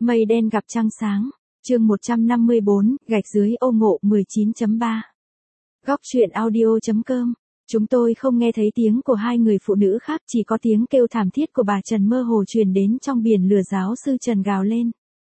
Mây đen gặp trăng sáng. Chương 154, gạch dưới ô ngộ 19.3. Góc truyện audio.com. Chúng tôi không nghe thấy tiếng của hai người phụ nữ khác, chỉ có tiếng kêu thảm thiết của bà Trần mơ hồ truyền đến trong biển lửa. Giáo sư Trần gào lên.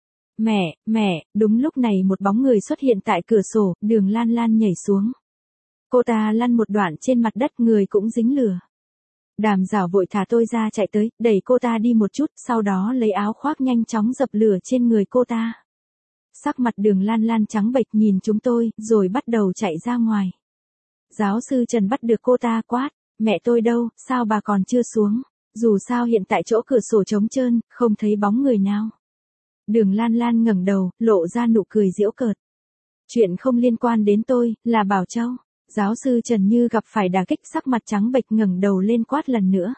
Mẹ, đúng lúc này một bóng người xuất hiện tại cửa sổ, Đường Lan Lan nhảy xuống. Cô ta lăn một đoạn trên mặt đất, người cũng dính lửa. Đàm Giảo vội thả tôi ra, chạy tới, đẩy cô ta đi một chút, sau đó lấy áo khoác nhanh chóng dập lửa trên người cô ta. Sắc mặt Đường Lan Lan trắng bệch nhìn chúng tôi, rồi bắt đầu chạy ra ngoài. Giáo sư Trần bắt được cô ta quát, mẹ tôi đâu, sao bà còn chưa xuống? Dù sao hiện tại chỗ cửa sổ trống trơn, không thấy bóng người nào. Đường Lan Lan ngẩng đầu, lộ ra nụ cười giễu cợt. Chuyện không liên quan đến tôi, là Bảo Châu. Giáo sư Trần như gặp phải đả kích, sắc mặt trắng bệch ngẩng đầu lên quát lần nữa.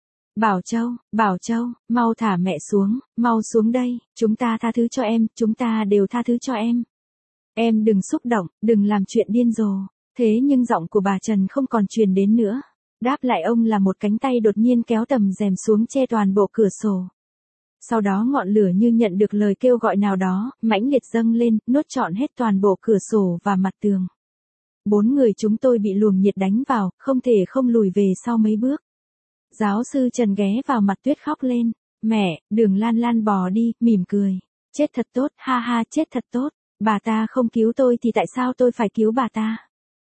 Bảo Châu, mau thả mẹ xuống, mau xuống đây, chúng ta tha thứ cho em, chúng ta đều tha thứ cho em. Em đừng xúc động, đừng làm chuyện điên rồ. Thế nhưng giọng của bà Trần không còn truyền đến nữa. Đáp lại ông là một cánh tay đột nhiên kéo tầm rèm xuống che toàn bộ cửa sổ. Sau đó ngọn lửa như nhận được lời kêu gọi nào đó, mãnh liệt dâng lên, nuốt trọn hết toàn bộ cửa sổ và mặt tường. 4 người chúng tôi bị luồng nhiệt đánh vào, không thể không lùi về sau mấy bước. Giáo sư Trần ghé vào mặt Tuyết khóc lên. Mẹ, Đường Lan Lan bò đi, mỉm cười. Chết thật tốt, ha ha, chết thật tốt. Bà ta không cứu tôi thì tại sao tôi phải cứu bà ta?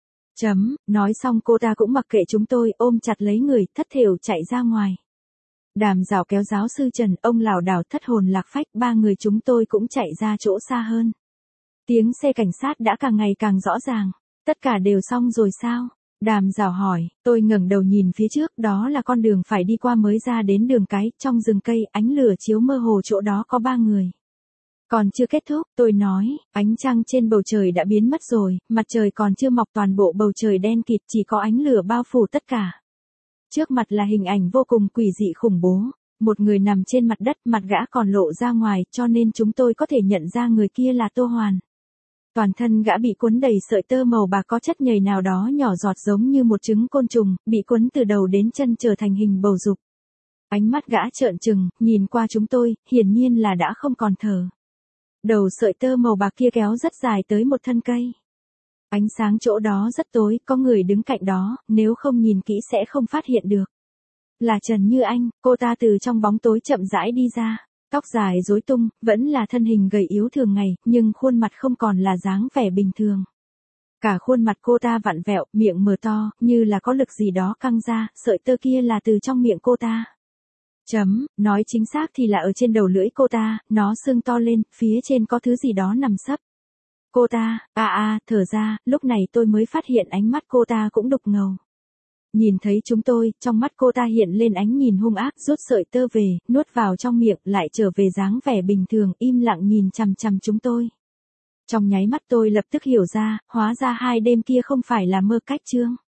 Nói xong cô ta cũng mặc kệ chúng tôi, ôm chặt lấy người, thất thểu chạy ra ngoài. Đàm Giảo kéo giáo sư Trần, ông lảo đảo thất hồn lạc phách, 3 người chúng tôi cũng chạy ra chỗ xa hơn. Tiếng xe cảnh sát đã càng ngày càng rõ ràng. Tất cả đều xong rồi sao? Đàm Giảo hỏi, tôi ngẩng đầu nhìn phía trước, đó là con đường phải đi qua mới ra đến đường cái, trong rừng cây, ánh lửa chiếu mơ hồ chỗ đó có 3 người. Còn chưa kết thúc, tôi nói, ánh trăng trên bầu trời đã biến mất rồi, mặt trời còn chưa mọc, toàn bộ bầu trời đen kịt, chỉ có ánh lửa bao phủ tất cả. Trước mặt là hình ảnh vô cùng quỷ dị khủng bố, một người nằm trên mặt đất, mặt gã còn lộ ra ngoài, cho nên chúng tôi có thể nhận ra người kia là Tô Hoàn. Toàn thân gã bị cuốn đầy sợi tơ màu bạc có chất nhầy nào đó nhỏ giọt giống như một trứng côn trùng, bị cuốn từ đầu đến chân trở thành hình bầu dục. Ánh mắt gã trợn trừng, nhìn qua chúng tôi, hiển nhiên là đã không còn thở. Đầu sợi tơ màu bạc kia kéo rất dài tới một thân cây. Ánh sáng chỗ đó rất tối, có người đứng cạnh đó, nếu không nhìn kỹ sẽ không phát hiện được. Là Trần Như Anh, cô ta từ trong bóng tối chậm rãi đi ra. Tóc dài rối tung, vẫn là thân hình gầy yếu thường ngày, nhưng khuôn mặt không còn là dáng vẻ bình thường. Cả khuôn mặt cô ta vặn vẹo, miệng mở to, như là có lực gì đó căng ra, sợi tơ kia là từ trong miệng cô ta. Nói chính xác thì là ở trên đầu lưỡi cô ta, nó sưng to lên, phía trên có thứ gì đó nằm sấp. Cô ta, thở ra, lúc này tôi mới phát hiện ánh mắt cô ta cũng đục ngầu. Nhìn thấy chúng tôi, trong mắt cô ta hiện lên ánh nhìn hung ác, rút sợi tơ về, nuốt vào trong miệng, lại trở về dáng vẻ bình thường, im lặng nhìn chằm chằm chúng tôi. Trong nháy mắt tôi lập tức hiểu ra, hóa ra 2 đêm kia không phải là mơ cách chương.